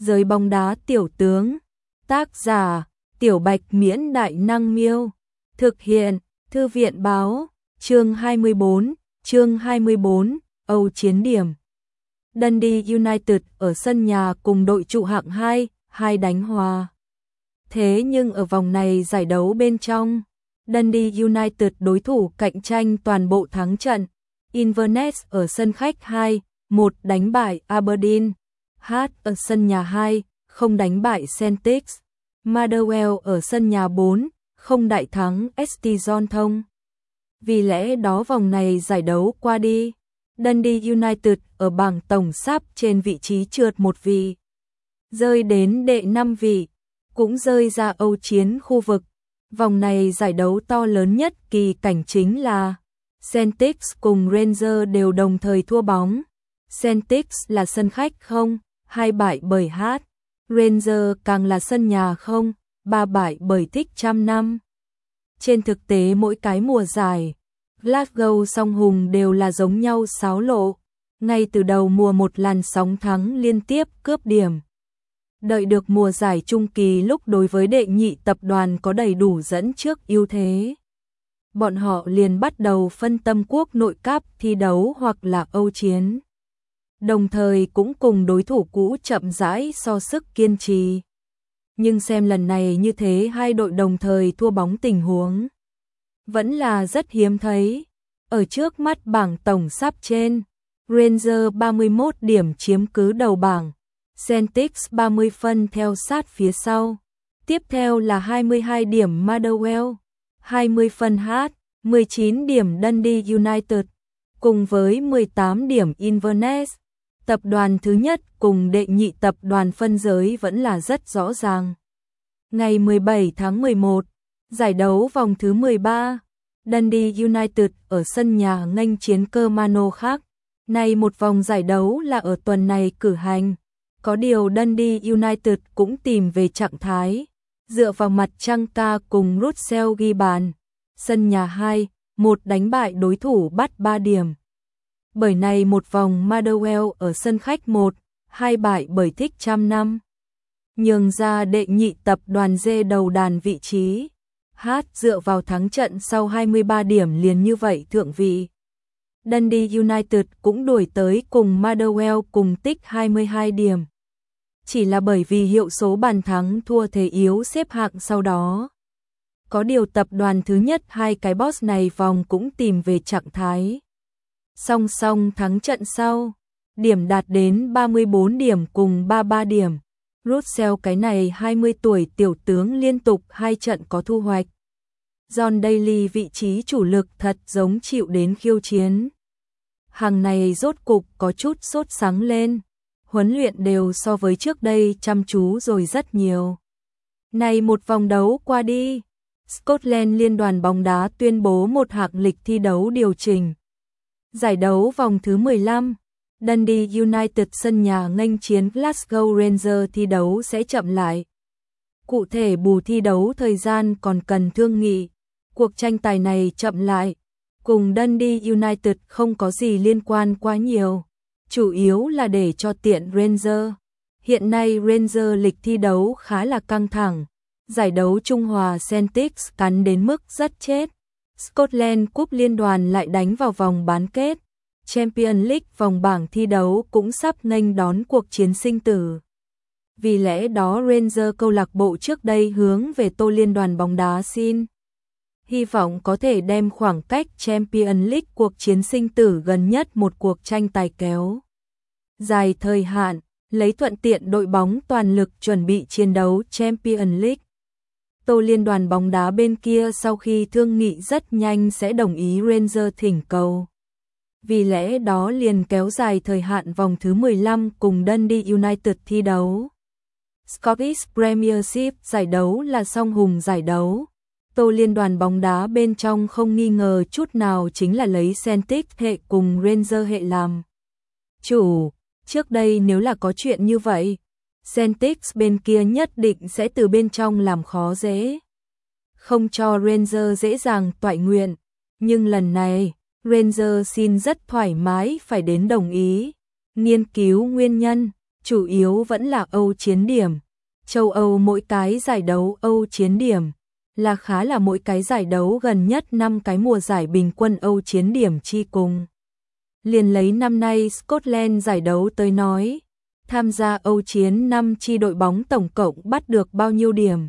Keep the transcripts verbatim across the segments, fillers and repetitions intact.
Giới bóng đá tiểu tướng. Tác giả: Tiểu Bạch Miễn Đại Năng Miêu. Thực hiện: Thư viện Báo. Chương hai mươi bốn. Chương hai mươi bốn. Âu chiến điểm. Dundee United ở sân nhà cùng đội trụ hạng hai, hai đánh hòa. Thế nhưng ở vòng này giải đấu bên trong, Dundee United đối thủ cạnh tranh toàn bộ thắng trận. Inverness ở sân khách hai một đánh bại Aberdeen. Hearts ở sân nhà hai không đánh bại Celtic. Motherwell ở sân nhà bốn không đại thắng ét tê Johnstone. Vì lẽ đó vòng này giải đấu qua đi, Dundee United ở bảng tổng sắp trên vị trí trượt một vị, rơi đến đệ năm vị, cũng rơi ra Âu chiến khu vực. Vòng này giải đấu to lớn nhất kỳ cảnh chính là Celtic cùng Rangers đều đồng thời thua bóng. Celtic là sân khách không, hai bại bởi Hearts. Rangers càng là sân nhà không, ba bại bởi Thích trăm năm. Trên thực tế mỗi cái mùa giải, Glasgow song hùng đều là giống nhau xáo lộ. Ngay từ đầu mùa một làn sóng thắng liên tiếp cướp điểm. Đợi được mùa giải trung kỳ lúc đối với đệ nhị tập đoàn có đầy đủ dẫn trước ưu thế, bọn họ liền bắt đầu phân tâm quốc nội cáp thi đấu hoặc là Âu chiến. Đồng thời cũng cùng đối thủ cũ chậm rãi so sức kiên trì. Nhưng xem lần này như thế hai đội đồng thời thua bóng tình huống vẫn là rất hiếm thấy. Ở trước mắt bảng tổng sắp trên, Rangers ba mươi mốt điểm chiếm cứ đầu bảng, Celtic ba mươi phân theo sát phía sau. Tiếp theo là hai mươi hai điểm Motherwell, hai mươi phân Hearts, mười chín điểm Dundee United, cùng với mười tám điểm Inverness. Tập đoàn thứ nhất cùng đệ nhị tập đoàn phân giới vẫn là rất rõ ràng. Ngày mười bảy tháng mười một, giải đấu vòng thứ mười ba, Dundee United ở sân nhà nghênh chiến Kilmarnock. Này một vòng giải đấu là ở tuần này cử hành. Có điều Dundee United cũng tìm về trạng thái, dựa vào mặt Trăng Ca cùng Russell ghi bàn. Sân nhà hai một đánh bại đối thủ bắt ba điểm. Bởi này một vòng Motherwell ở sân khách một hai bại bởi Thích trăm năm, nhường ra đệ nhị tập đoàn dê đầu đàn vị trí. Hearts dựa vào thắng trận sau hai mươi ba điểm liền như vậy thượng vị. Dundee United cũng đuổi tới cùng Motherwell cùng tích hai mươi hai điểm. Chỉ là bởi vì hiệu số bàn thắng thua thế yếu xếp hạng sau đó. Có điều tập đoàn thứ nhất hai cái boss này vòng cũng tìm về trạng thái. Song song thắng trận sau, điểm đạt đến ba mươi bốn điểm cùng ba mươi ba điểm. Russell cái này hai mươi tuổi tiểu tướng liên tục hai trận có thu hoạch. John Daly vị trí chủ lực thật giống chịu đến khiêu chiến. Hàng này rốt cục có chút sốt sắng lên. Huấn luyện đều so với trước đây chăm chú rồi rất nhiều. Này một vòng đấu qua đi, Scotland Liên đoàn bóng đá tuyên bố một hạng lịch thi đấu điều chỉnh. Giải đấu vòng thứ mười lăm, Dundee United sân nhà nghênh chiến Glasgow Rangers thi đấu sẽ chậm lại. Cụ thể bù thi đấu thời gian còn cần thương nghị. Cuộc tranh tài này chậm lại, cùng Dundee United không có gì liên quan quá nhiều. Chủ yếu là để cho tiện Rangers. Hiện nay Rangers lịch thi đấu khá là căng thẳng. Giải đấu Trung Hòa Celtic cắn đến mức rất chết. Scotland Cup Liên đoàn lại đánh vào vòng bán kết. Champions League vòng bảng thi đấu cũng sắp nghênh đón cuộc chiến sinh tử. Vì lẽ đó Rangers câu lạc bộ trước đây hướng về Tô Liên đoàn bóng đá xin. Hy vọng có thể đem khoảng cách Champions League cuộc chiến sinh tử gần nhất một cuộc tranh tài kéo dài thời hạn, lấy thuận tiện đội bóng toàn lực chuẩn bị chiến đấu Champions League. Tô Liên đoàn bóng đá bên kia sau khi thương nghị rất nhanh sẽ đồng ý Rangers thỉnh cầu. Vì lẽ đó liền kéo dài thời hạn vòng thứ mười lăm cùng Dundee United thi đấu. Scottish Premiership giải đấu là song hùng giải đấu. Tô Liên đoàn bóng đá bên trong không nghi ngờ chút nào chính là lấy Celtic hệ cùng Rangers hệ làm chủ. Trước đây nếu là có chuyện như vậy, Celtic bên kia nhất định sẽ từ bên trong làm khó dễ, không cho Rangers dễ dàng toại nguyện. Nhưng lần này, Rangers xin rất thoải mái phải đến đồng ý, nghiên cứu nguyên nhân, chủ yếu vẫn là Âu chiến điểm. Châu Âu mỗi cái giải đấu Âu chiến điểm là khá là mỗi cái giải đấu gần nhất năm cái mùa giải bình quân Âu chiến điểm chi cùng. Liền lấy năm nay Scotland giải đấu tới nói, tham gia Âu chiến năm chi đội bóng tổng cộng bắt được bao nhiêu điểm.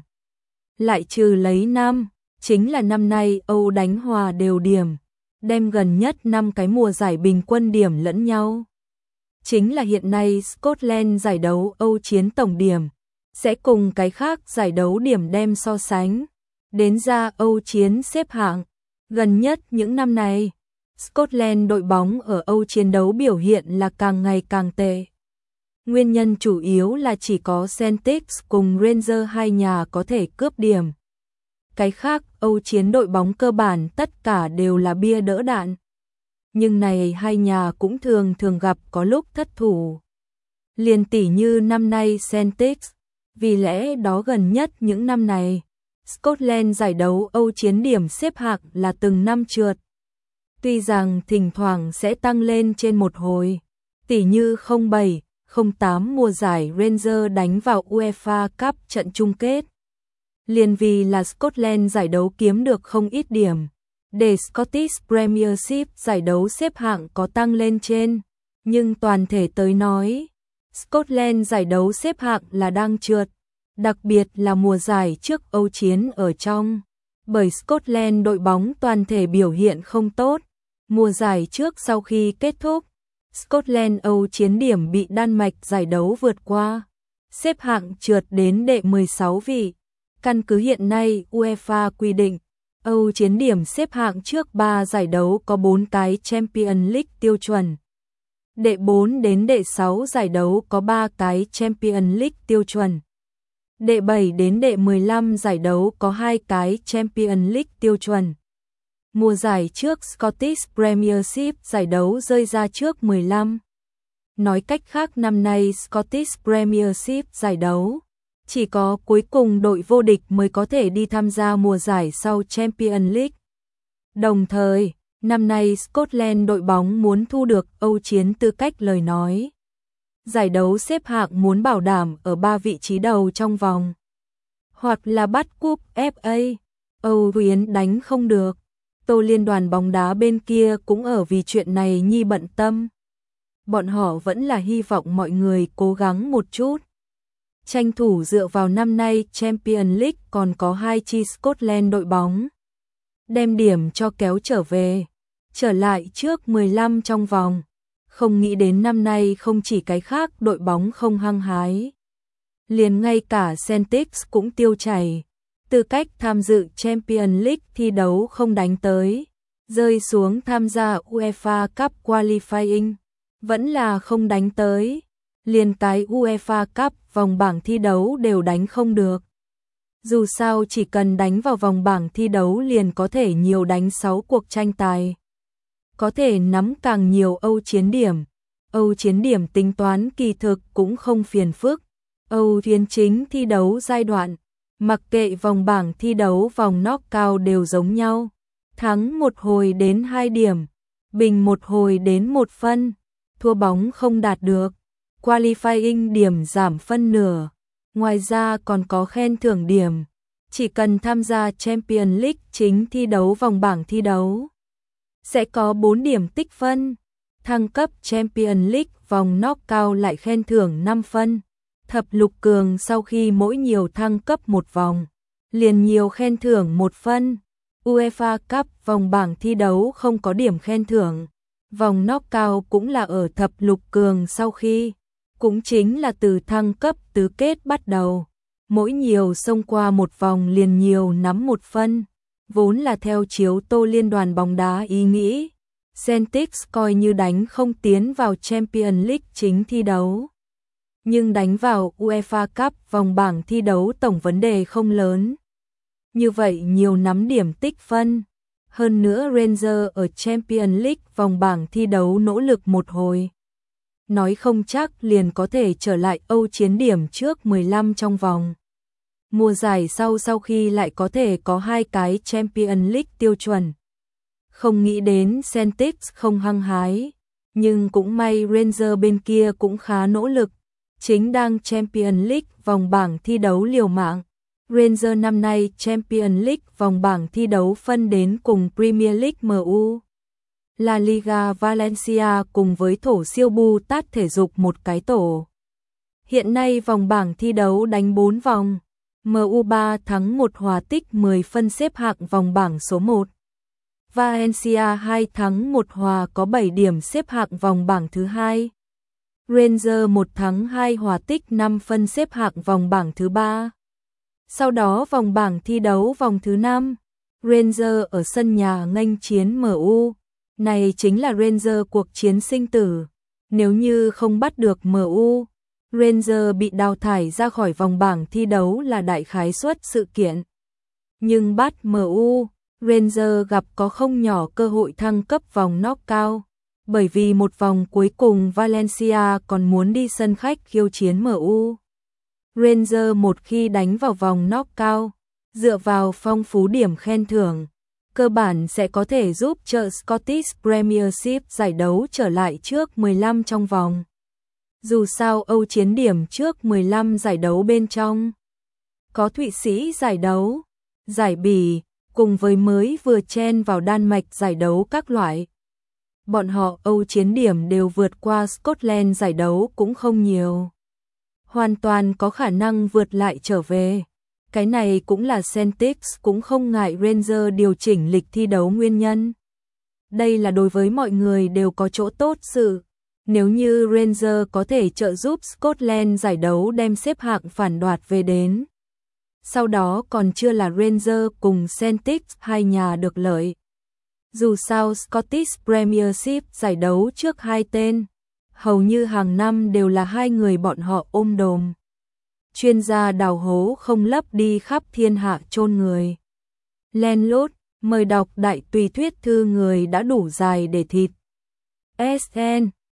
Lại trừ lấy năm, chính là năm nay Âu đánh hòa đều điểm, đem gần nhất năm cái mùa giải bình quân điểm lẫn nhau. Chính là hiện nay Scotland giải đấu Âu chiến tổng điểm, sẽ cùng cái khác giải đấu điểm đem so sánh. Đến ra Âu chiến xếp hạng, gần nhất những năm này, Scotland đội bóng ở Âu chiến đấu biểu hiện là càng ngày càng tệ. Nguyên nhân chủ yếu là chỉ có Celtic cùng Rangers hai nhà có thể cướp điểm. Cái khác Âu chiến đội bóng cơ bản tất cả đều là bia đỡ đạn. Nhưng này hai nhà cũng thường thường gặp có lúc thất thủ. Liền tỷ như năm nay Celtic, vì lẽ đó gần nhất những năm này, Scotland giải đấu Âu chiến điểm xếp hạng là từng năm trượt. Tuy rằng thỉnh thoảng sẽ tăng lên trên một hồi, tỷ như không bảy, không tám mùa giải Rangers đánh vào UEFA Cup trận chung kết. Liền vì là Scotland giải đấu kiếm được không ít điểm, để Scottish Premiership giải đấu xếp hạng có tăng lên trên, nhưng toàn thể tới nói, Scotland giải đấu xếp hạng là đang trượt, đặc biệt là mùa giải trước Âu chiến ở trong, bởi Scotland đội bóng toàn thể biểu hiện không tốt. Mùa giải trước sau khi kết thúc, Scotland Âu chiến điểm bị Đan Mạch giải đấu vượt qua, xếp hạng trượt đến đệ mười sáu vị. Căn cứ hiện nay UEFA quy định, Âu chiến điểm xếp hạng trước ba giải đấu có bốn cái Champions League tiêu chuẩn. Đệ bốn đến đệ sáu giải đấu có ba cái Champions League tiêu chuẩn. Đệ bảy đến đệ mười lăm giải đấu có hai cái Champions League tiêu chuẩn. Mùa giải trước Scottish Premiership giải đấu rơi ra trước mười lăm. Nói cách khác năm nay Scottish Premiership giải đấu, chỉ có cuối cùng đội vô địch mới có thể đi tham gia mùa giải sau Champions League. Đồng thời, năm nay Scotland đội bóng muốn thu được Âu chiến tư cách lời nói. Giải đấu xếp hạng muốn bảo đảm ở ba vị trí đầu trong vòng. Hoặc là bắt cúp ép a, Âu chiến đánh không được. Tô liên đoàn bóng đá bên kia cũng ở vì chuyện này nhi bận tâm. Bọn họ vẫn là hy vọng mọi người cố gắng một chút. Tranh thủ dựa vào năm nay Champions League còn có hai chi Scotland đội bóng. Đem điểm cho kéo trở về, trở lại trước mười lăm trong vòng. Không nghĩ đến năm nay không chỉ cái khác đội bóng không hăng hái. Liền ngay cả Celtic cũng tiêu chảy. Tư cách tham dự Champions League thi đấu không đánh tới, rơi xuống tham gia UEFA Cup Qualifying, vẫn là không đánh tới, liền cái UEFA Cup vòng bảng thi đấu đều đánh không được. Dù sao chỉ cần đánh vào vòng bảng thi đấu liền có thể nhiều đánh sáu cuộc tranh tài. Có thể nắm càng nhiều Âu chiến điểm, Âu chiến điểm tính toán kỳ thực cũng không phiền phức. Âu chiến chính thi đấu giai đoạn, mặc kệ vòng bảng thi đấu vòng knockout đều giống nhau, thắng một hồi đến hai điểm, bình một hồi đến một phân, thua bóng không đạt được, qualifying điểm giảm phân nửa, ngoài ra còn có khen thưởng điểm, chỉ cần tham gia Champions League chính thi đấu vòng bảng thi đấu, sẽ có bốn điểm tích phân, thăng cấp Champions League vòng knockout lại khen thưởng năm phân. Thập lục cường sau khi mỗi nhiều thăng cấp một vòng, liền nhiều khen thưởng một phân. UEFA Cup vòng bảng thi đấu không có điểm khen thưởng. Vòng knockout cũng là ở thập lục cường sau khi, cũng chính là từ thăng cấp tứ kết bắt đầu. Mỗi nhiều xông qua một vòng liền nhiều nắm một phân. Vốn là theo chiếu Tô liên đoàn bóng đá ý nghĩ, Celtic coi như đánh không tiến vào Champions League chính thi đấu. Nhưng đánh vào UEFA Cup vòng bảng thi đấu tổng vấn đề không lớn. Như vậy nhiều nắm điểm tích phân. Hơn nữa Rangers ở Champions League vòng bảng thi đấu nỗ lực một hồi. Nói không chắc liền có thể trở lại Âu chiến điểm trước mười lăm trong vòng. Mùa giải sau sau khi lại có thể có hai cái Champions League tiêu chuẩn. Không nghĩ đến Celtic không hăng hái. Nhưng cũng may Rangers bên kia cũng khá nỗ lực. chính đang Champions League vòng bảng thi đấu liều mạng. Rangers năm nay Champions League vòng bảng thi đấu phân đến cùng Premier League em u. La Liga Valencia cùng với thổ siêu Bu Tát thể dục một cái tổ. Hiện nay vòng bảng thi đấu đánh bốn vòng. em u ba thắng một hòa tích mười phân xếp hạng vòng bảng số một. Valencia hai thắng một hòa có bảy điểm xếp hạng vòng bảng thứ hai. Rangers một thắng hai hòa tích năm phân xếp hạng vòng bảng thứ ba. Sau đó vòng bảng thi đấu vòng thứ năm, Rangers ở sân nhà nghênh chiến em u. Này chính là Rangers cuộc chiến sinh tử. Nếu như không bắt được em u, Rangers bị đào thải ra khỏi vòng bảng thi đấu là đại khái suất sự kiện. Nhưng bắt em u, Rangers gặp có không nhỏ cơ hội thăng cấp vòng knockout, bởi vì một vòng cuối cùng Valencia còn muốn đi sân khách khiêu chiến em u. Rangers một khi đánh vào vòng knockout, dựa vào phong phú điểm khen thưởng, cơ bản sẽ có thể giúp cho Scottish Premiership giải đấu trở lại trước mười lăm trong vòng. Dù sao Âu chiến điểm trước mười lăm giải đấu bên trong. Có Thụy Sĩ giải đấu, giải Bỉ, cùng với mới vừa chen vào Đan Mạch giải đấu các loại. Bọn họ Âu chiến điểm đều vượt qua Scotland giải đấu cũng không nhiều. Hoàn toàn có khả năng vượt lại trở về. Cái này cũng là Celtics cũng không ngại Rangers điều chỉnh lịch thi đấu nguyên nhân. Đây là đối với mọi người đều có chỗ tốt sự. Nếu như Rangers có thể trợ giúp Scotland giải đấu đem xếp hạng phản đoạt về đến. Sau đó còn chưa là Rangers cùng Celtics hai nhà được lợi. Dù sao Scottish Premiership giải đấu trước hai tên, hầu như hàng năm đều là hai người bọn họ ôm đồm. Chuyên gia đào hố không lấp đi khắp thiên hạ chôn người. Len lút, mời đọc đại tùy thuyết thư người đã đủ dài để thịt. ét en